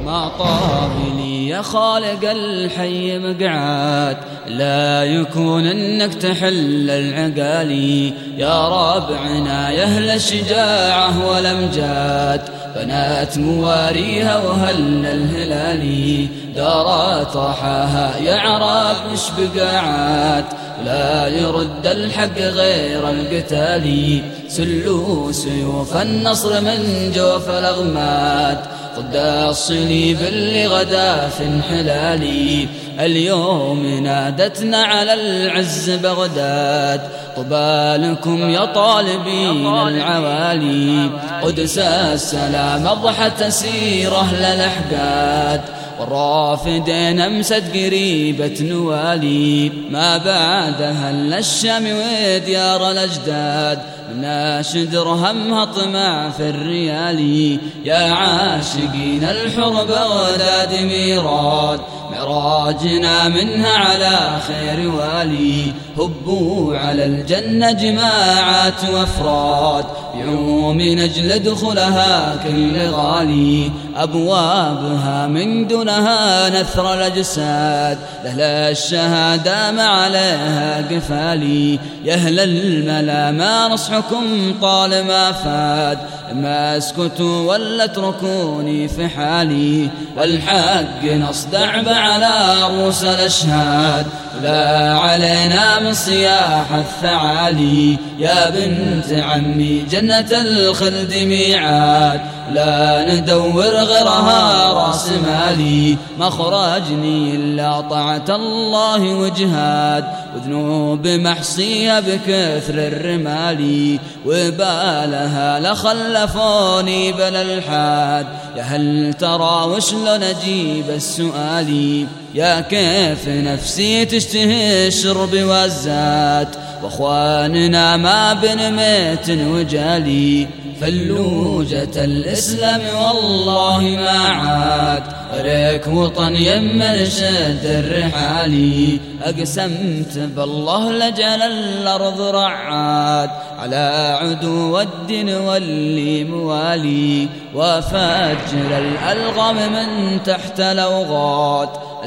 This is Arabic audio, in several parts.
ما طاب لي يا خالق الحي مقعد، لا يكون انك تحل العقالي يا ربعنا يا اهل الشجاعة والامجاد. بنات مواريها وهل الهلالي دارات رحاها يا عرب مش بقاعات، لا يرد الحق غير القتالي. سلوا سيوف النصر من جوف الأغماد، ضد الصليب اللي غدا في انحلالي. اليوم نادتنا على العز بغداد، طبى لكم يا طالبين العوالي. قدس السلام أضحت سيره للأحقاد، والرافدين أمست قريبة نوالي. ما بعدها إلا الشام وديار الأجداد، مناشد درهمها طمع في الريالي. يا عاشقين الحر بغداد ميراد، معراجنا منها على خير والي. هبوا على الجنة جماعات وافراد، بيعوا من أجل دخلها كل غالي. أبوابها من دونها نثر الأجساد، لأهل الشهادة ما عليها قفالي. يا أهل الملا ما نصحكم طال ما فاد، ما اسكتوا ولا اتركوني في حالي. والحق نصدع على رؤوس الأشهاد، لا علينا من صياح الثعالي. يا بنت عمي جنة الخلد ميعاد، لا ندور غيرها راس مالي. ما خرجني إلا طاعة الله وجهاد، وذنوب محصية بكثر الرمالي. وبالها لخلفوني بلا الحاد، يا هل ترى وشلون أجيب السؤالي. يا كيف نفسي تشتهي الشرب والزاد، واخواننا ما بن ميت وجالي. فلوجة الإسلام والله ما عاد، غيرك وطن يم الشد الرحالي. أقسمت بالله لجل الأرض رعاد، على عدو الدين واللي موالي. وفجر الألغام من تحت الأوغاد،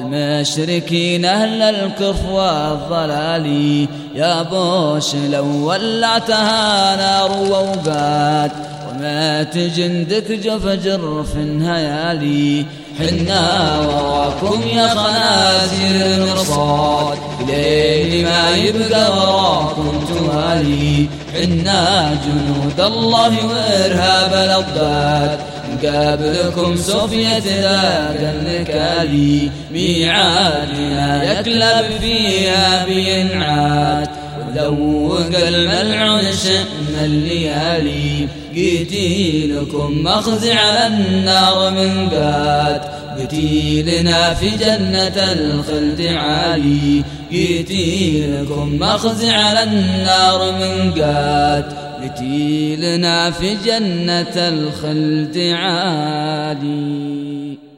المشركين أهل الكفر والضلال. يا بوش لو ولعتها نار ووقات، ومات جندك جفجر في الهيالي. حنا وراكم يا خنازير المرصاد، ليل ما يبقى وراكم توالي. حنا جنود الله وإرهاب الأضداد، قابلكم سوفية ذاك النكالي. ميعادنا يكلب فيها بينعاد، وذوق الملعون شأن الليالي. قتيلكم مخزي على النار من قاد، قتيلنا في جنة الخلد عالي. قتيلكم مخزي على النار من قاد، قتيلنا في جنة الخلد عالي.